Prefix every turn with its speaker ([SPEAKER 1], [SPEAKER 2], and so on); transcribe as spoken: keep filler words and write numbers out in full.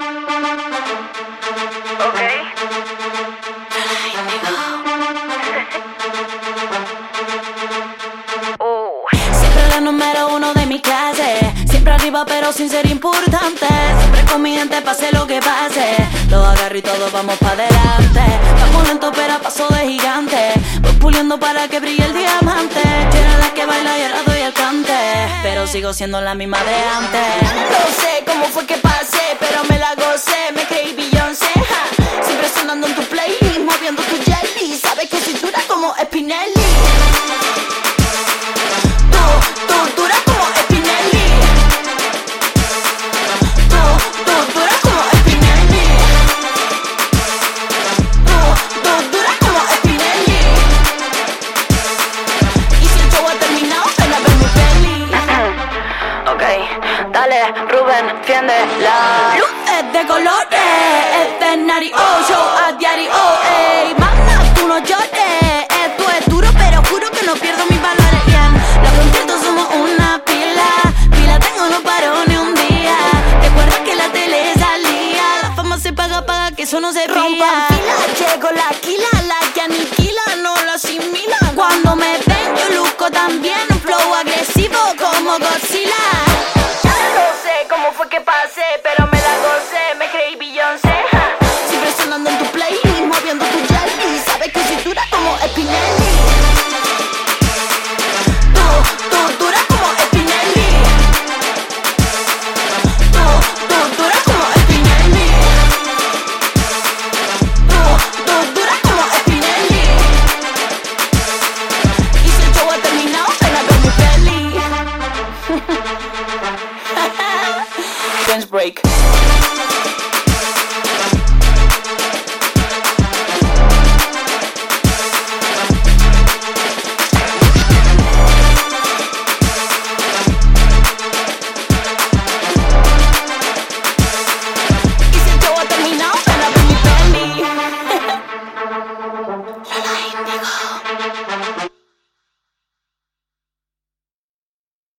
[SPEAKER 1] Siempre la número uno de mi clase, siempre arriba pero sin ser importante. Siempre con mi gente pase lo que pase, lo agarro y todos vamos pa' adelante. Vamos lento pero a paso de gigante, voy puliendo para que brille el diamante. Yo era la que baila y ahora doy el cante, pero sigo siendo la misma de antes.
[SPEAKER 2] No sé cómo fue que pasé, pero me la gocé, me creí Beyoncé, ja. Siempre sonando en tu playlist, moviendo tu jelly. Sabes que soy dura como Spinelli.
[SPEAKER 1] Dale, Rubén, fiéndela.
[SPEAKER 2] Luces de colores, escenario, show a diario, ey. Mamá, tú no llores, esto es duro, pero juro que no pierdo mis valores, bien. Los conciertos somos una pila, pila tengo, no paro ni un día. Recuerda que la tele salía, la fama se paga, paga, que eso no se rompa. Fila, llego la quila, la que aniquila, no la asimila. Cuando me ven, yo luzco también, un flow agresivo como Godzilla.